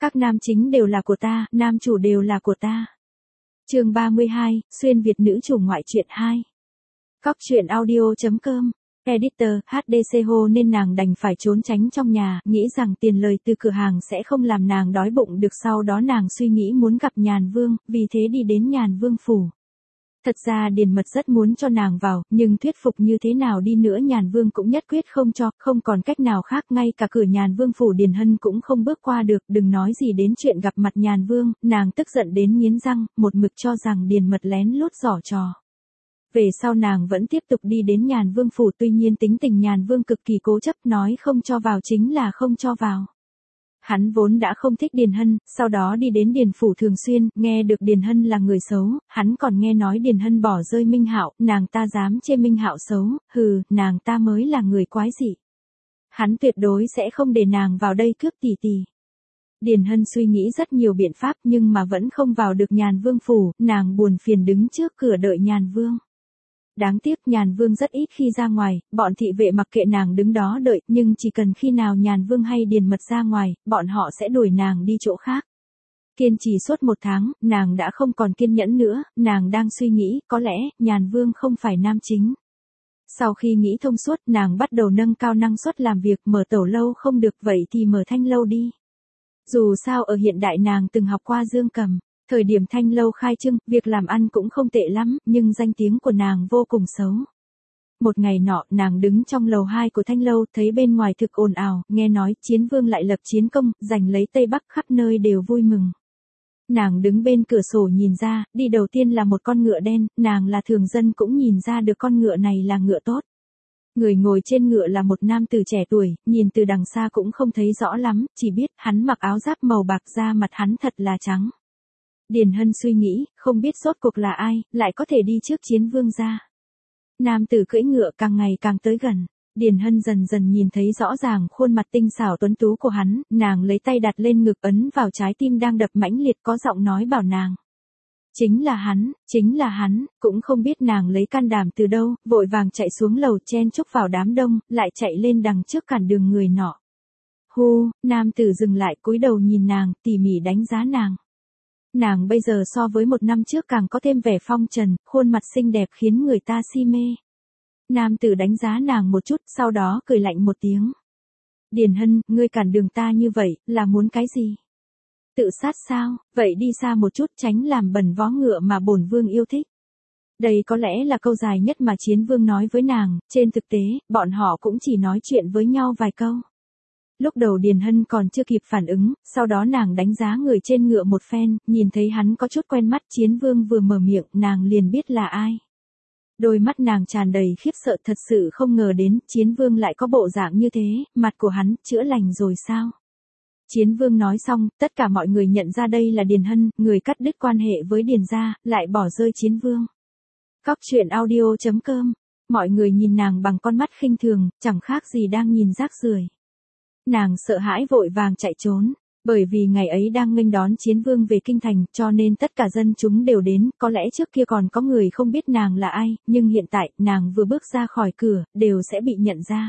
Các nam chính đều là của ta, nam chủ đều là của ta. Chương 32, xuyên Việt nữ chủ ngoại truyện 2. Cóc truyện audio.com. Editor, HDC hô nên nàng đành phải trốn tránh trong nhà, nghĩ rằng tiền lời từ cửa hàng sẽ không làm nàng đói bụng được. Sau đó nàng suy nghĩ muốn gặp Nhàn Vương, vì thế đi đến Nhàn Vương phủ. Thật ra Điền Mật rất muốn cho nàng vào, nhưng thuyết phục như thế nào đi nữa Nhàn Vương cũng nhất quyết không cho, không còn cách nào khác, ngay cả cửa Nhàn Vương phủ Điền Hân cũng không bước qua được, đừng nói gì đến chuyện gặp mặt Nhàn Vương, nàng tức giận đến nghiến răng, một mực cho rằng Điền Mật lén lút giở trò. Về sau nàng vẫn tiếp tục đi đến Nhàn Vương phủ, tuy nhiên tính tình Nhàn Vương cực kỳ cố chấp, nói không cho vào chính là không cho vào. Hắn vốn đã không thích Điền Hân, sau đó đi đến Điền phủ thường xuyên, nghe được Điền Hân là người xấu, hắn còn nghe nói Điền Hân bỏ rơi Minh Hạo, nàng ta dám chê Minh Hạo xấu, hừ, nàng ta mới là người quái dị. Hắn tuyệt đối sẽ không để nàng vào đây cướp tỷ tỷ. Điền Hân suy nghĩ rất nhiều biện pháp nhưng mà vẫn không vào được Nhàn Vương phủ, nàng buồn phiền đứng trước cửa đợi Nhàn Vương. Đáng tiếc Nhàn Vương rất ít khi ra ngoài, bọn thị vệ mặc kệ nàng đứng đó đợi, nhưng chỉ cần khi nào Nhàn Vương hay Điền Mật ra ngoài, bọn họ sẽ đuổi nàng đi chỗ khác. Kiên trì suốt 1 tháng, nàng đã không còn kiên nhẫn nữa, nàng đang suy nghĩ, có lẽ, Nhàn Vương không phải nam chính. Sau khi nghĩ thông suốt, nàng bắt đầu nâng cao năng suất làm việc, mở tẩu lâu không được vậy thì mở thanh lâu đi. Dù sao ở hiện đại nàng từng học qua dương cầm. Thời điểm thanh lâu khai trương, việc làm ăn cũng không tệ lắm, nhưng danh tiếng của nàng vô cùng xấu. Một ngày nọ, nàng đứng trong lầu 2 của thanh lâu, thấy bên ngoài thực ồn ào, nghe nói Chiến Vương lại lập chiến công, giành lấy Tây Bắc, khắp nơi đều vui mừng. Nàng đứng bên cửa sổ nhìn ra, đi đầu tiên là một con ngựa đen, nàng là thường dân cũng nhìn ra được con ngựa này là ngựa tốt. Người ngồi trên ngựa là một nam tử trẻ tuổi, nhìn từ đằng xa cũng không thấy rõ lắm, chỉ biết hắn mặc áo giáp màu bạc, da mặt hắn thật là trắng. Điền Hân suy nghĩ, không biết rốt cuộc là ai, lại có thể đi trước Chiến Vương ra. Nam tử cưỡi ngựa càng ngày càng tới gần. Điền Hân dần dần nhìn thấy rõ ràng khuôn mặt tinh xảo tuấn tú của hắn, nàng lấy tay đặt lên ngực ấn vào trái tim đang đập mãnh liệt, có giọng nói bảo nàng. Chính là hắn, cũng không biết nàng lấy can đảm từ đâu, vội vàng chạy xuống lầu chen chúc vào đám đông, lại chạy lên đằng trước cản đường người nọ. Hu, nam tử dừng lại cúi đầu nhìn nàng, tỉ mỉ đánh giá nàng. Nàng bây giờ so với 1 năm trước càng có thêm vẻ phong trần, khuôn mặt xinh đẹp khiến người ta si mê. Nam tử đánh giá nàng một chút, sau đó cười lạnh một tiếng. Điền Hân, ngươi cản đường ta như vậy, là muốn cái gì? Tự sát sao? Vậy đi xa một chút, tránh làm bẩn vó ngựa mà bổn vương yêu thích. Đây có lẽ là câu dài nhất mà Chiến Vương nói với nàng, trên thực tế, bọn họ cũng chỉ nói chuyện với nhau vài câu. Lúc đầu Điền Hân còn chưa kịp phản ứng, sau đó nàng đánh giá người trên ngựa một phen, nhìn thấy hắn có chút quen mắt. Chiến Vương vừa mở miệng, nàng liền biết là ai. Đôi mắt nàng tràn đầy khiếp sợ, thật sự không ngờ đến, Chiến Vương lại có bộ dạng như thế, mặt của hắn, chữa lành rồi sao? Chiến Vương nói xong, tất cả mọi người nhận ra đây là Điền Hân, người cắt đứt quan hệ với Điền gia, lại bỏ rơi Chiến Vương. Cóc truyện audio.com. Mọi người nhìn nàng bằng con mắt khinh thường, chẳng khác gì đang nhìn rác rưởi. Nàng sợ hãi vội vàng chạy trốn, bởi vì ngày ấy đang nghênh đón Chiến Vương về kinh thành, cho nên tất cả dân chúng đều đến, có lẽ trước kia còn có người không biết nàng là ai, nhưng hiện tại, nàng vừa bước ra khỏi cửa, đều sẽ bị nhận ra.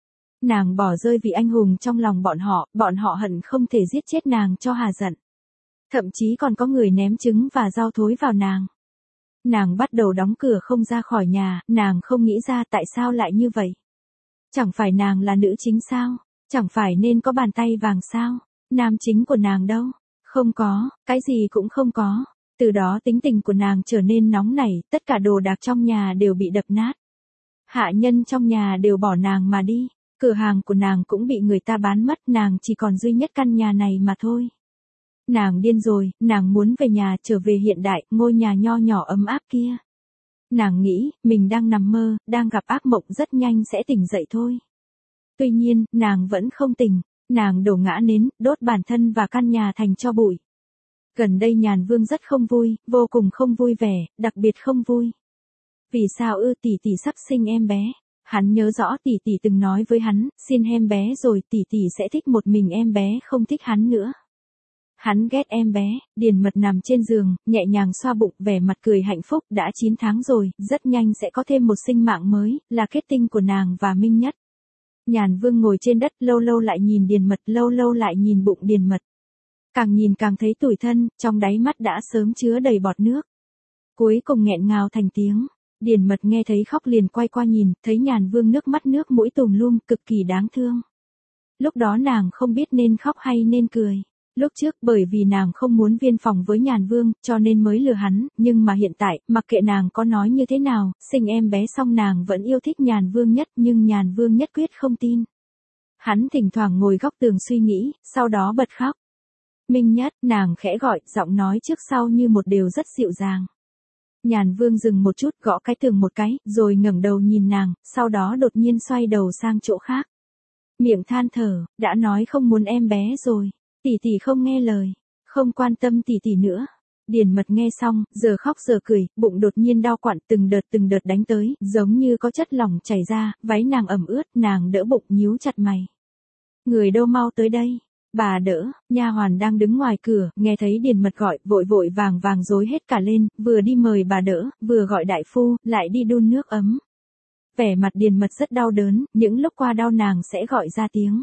Nàng bỏ rơi vị anh hùng trong lòng bọn họ hận không thể giết chết nàng cho hà giận. Thậm chí còn có người ném trứng và rau thối vào nàng. Nàng bắt đầu đóng cửa không ra khỏi nhà, nàng không nghĩ ra tại sao lại như vậy. Chẳng phải nàng là nữ chính sao? Chẳng phải nên có bàn tay vàng sao? Nam chính của nàng đâu? Không có, cái gì cũng không có. Từ đó tính tình của nàng trở nên nóng nảy, tất cả đồ đạc trong nhà đều bị đập nát. Hạ nhân trong nhà đều bỏ nàng mà đi, cửa hàng của nàng cũng bị người ta bán mất, nàng chỉ còn duy nhất căn nhà này mà thôi. Nàng điên rồi, nàng muốn về nhà, trở về hiện đại, ngôi nhà nho nhỏ ấm áp kia. Nàng nghĩ, mình đang nằm mơ, đang gặp ác mộng, rất nhanh sẽ tỉnh dậy thôi. Tuy nhiên, nàng vẫn không tỉnh, nàng đổ ngã nến, đốt bản thân và căn nhà thành tro bụi. Gần đây Nhàn Vương rất không vui, vô cùng không vui vẻ, đặc biệt không vui. Vì sao tỷ tỷ sắp sinh em bé? Hắn nhớ rõ tỷ tỷ từng nói với hắn, xin em bé rồi tỷ tỷ sẽ thích một mình em bé, không thích hắn nữa. Hắn ghét em bé. Điền Mật nằm trên giường, nhẹ nhàng xoa bụng, vẻ mặt cười hạnh phúc, đã 9 tháng rồi, rất nhanh sẽ có thêm một sinh mạng mới, là kết tinh của nàng và Minh Nhất. Nhàn Vương ngồi trên đất, lâu lâu lại nhìn Điền Mật, lâu lâu lại nhìn bụng Điền Mật. Càng nhìn càng thấy tủi thân, trong đáy mắt đã sớm chứa đầy bọt nước. Cuối cùng nghẹn ngào thành tiếng. Điền Mật nghe thấy khóc liền quay qua nhìn, thấy Nhàn Vương nước mắt nước mũi tùm lum, cực kỳ đáng thương. Lúc đó nàng không biết nên khóc hay nên cười. Lúc trước bởi vì nàng không muốn viên phòng với Nhàn Vương, cho nên mới lừa hắn, nhưng mà hiện tại, mặc kệ nàng có nói như thế nào, sinh em bé xong nàng vẫn yêu thích Nhàn Vương nhất, nhưng Nhàn Vương nhất quyết không tin. Hắn thỉnh thoảng ngồi góc tường suy nghĩ, sau đó bật khóc. Minh Nhất, nàng khẽ gọi, giọng nói trước sau như một điều rất dịu dàng. Nhàn Vương dừng một chút, gõ cái tường một cái, rồi ngẩng đầu nhìn nàng, sau đó đột nhiên xoay đầu sang chỗ khác. Miệng than thở, đã nói không muốn em bé rồi, tỷ tỷ không nghe lời, không quan tâm tỷ tỷ nữa. Điền Mật nghe xong, giờ khóc giờ cười, bụng đột nhiên đau quặn từng đợt đánh tới, giống như có chất lỏng chảy ra, váy nàng ẩm ướt, nàng đỡ bụng nhíu chặt mày. Người đâu mau tới đây. Bà đỡ, nha hoàn đang đứng ngoài cửa, nghe thấy Điền Mật gọi, vội vội vàng rối hết cả lên, vừa đi mời bà đỡ, vừa gọi đại phu, lại đi đun nước ấm. Vẻ mặt Điền Mật rất đau đớn, những lúc qua đau nàng sẽ gọi ra tiếng.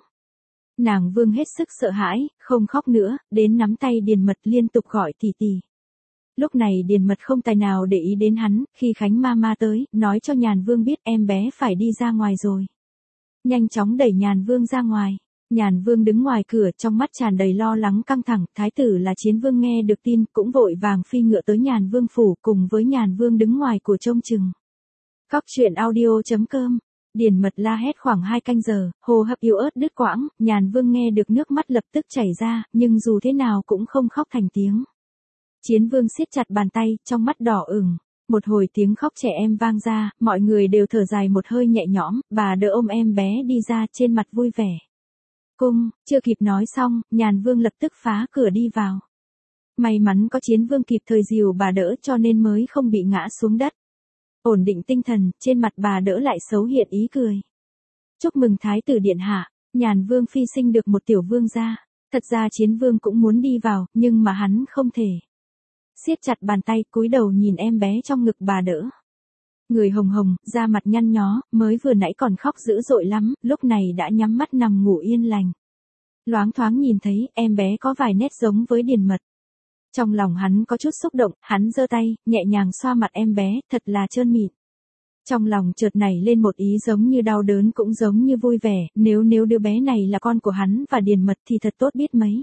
Nàng Vương hết sức sợ hãi, không khóc nữa, đến nắm tay Điền Mật liên tục gọi tỷ tỷ. Lúc này Điền Mật không tài nào để ý đến hắn, khi Khánh Mama tới, nói cho Nhàn Vương biết em bé phải đi ra ngoài rồi. Nhanh chóng đẩy Nhàn Vương ra ngoài. Nhàn Vương đứng ngoài cửa trong mắt tràn đầy lo lắng căng thẳng, thái tử là Chiến Vương nghe được tin cũng vội vàng phi ngựa tới Nhàn Vương phủ cùng với Nhàn Vương đứng ngoài của trông chừng. Góc truyện audio.com. Điền Mật la hét khoảng 2 canh giờ, hô hấp yếu ớt đứt quãng, Nhàn Vương nghe được nước mắt lập tức chảy ra, nhưng dù thế nào cũng không khóc thành tiếng. Chiến Vương siết chặt bàn tay, trong mắt đỏ ửng. Một hồi tiếng khóc trẻ em vang ra, mọi người đều thở dài một hơi nhẹ nhõm, bà đỡ ôm em bé đi ra trên mặt vui vẻ. Cung, chưa kịp nói xong, Nhàn Vương lập tức phá cửa đi vào. May mắn có Chiến Vương kịp thời dìu bà đỡ cho nên mới không bị ngã xuống đất. Ổn định tinh thần, trên mặt bà đỡ lại xấu hiện ý cười. Chúc mừng Thái tử điện hạ, Nhàn Vương phi sinh được một tiểu vương gia. Thật ra Chiến Vương cũng muốn đi vào, nhưng mà hắn không thể. Siết chặt bàn tay, cúi đầu nhìn em bé trong ngực bà đỡ. Người hồng hồng, da mặt nhăn nhó, mới vừa nãy còn khóc dữ dội lắm, lúc này đã nhắm mắt nằm ngủ yên lành. Loáng thoáng nhìn thấy, em bé có vài nét giống với Điền Mật. Trong lòng hắn có chút xúc động, hắn giơ tay, nhẹ nhàng xoa mặt em bé, thật là trơn mịn. Trong lòng chợt nảy lên một ý giống như đau đớn cũng giống như vui vẻ, nếu đứa bé này là con của hắn và Điền Mật thì thật tốt biết mấy.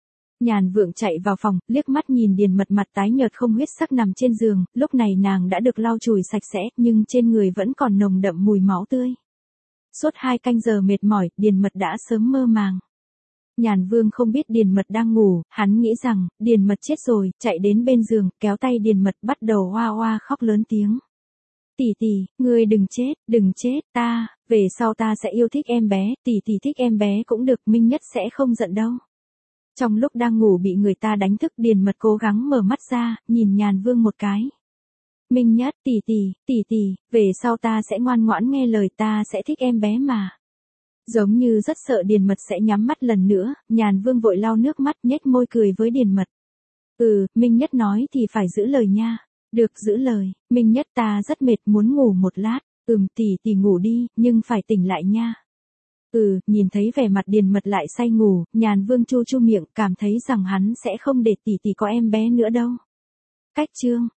Nhàn Vượng chạy vào phòng, liếc mắt nhìn Điền Mật mặt tái nhợt không huyết sắc nằm trên giường, lúc này nàng đã được lau chùi sạch sẽ, nhưng trên người vẫn còn nồng đậm mùi máu tươi. Suốt 2 canh giờ mệt mỏi, Điền Mật đã sớm mơ màng. Nhàn Vương không biết Điền Mật đang ngủ, hắn nghĩ rằng, Điền Mật chết rồi, chạy đến bên giường, kéo tay Điền Mật bắt đầu oa oa khóc lớn tiếng. Tỷ tỷ, ngươi đừng chết, về sau ta sẽ yêu thích em bé, tỷ tỷ thích em bé cũng được, Minh Nhất sẽ không giận đâu. Trong lúc đang ngủ bị người ta đánh thức, Điền Mật cố gắng mở mắt ra, nhìn Nhàn Vương một cái. Minh Nhất, tỷ tỷ, về sau ta sẽ ngoan ngoãn nghe lời, ta sẽ thích em bé mà. Giống như rất sợ Điền Mật sẽ nhắm mắt lần nữa, Nhàn Vương vội lau nước mắt nhếch môi cười với Điền Mật. Minh Nhất nói thì phải giữ lời nha. Được, giữ lời, Minh Nhất ta rất mệt muốn ngủ một lát. Tỷ ngủ đi, nhưng phải tỉnh lại nha. Nhìn thấy vẻ mặt Điền Mật lại say ngủ, Nhàn Vương chu chu miệng, cảm thấy rằng hắn sẽ không để tỷ có em bé nữa đâu. Cách chương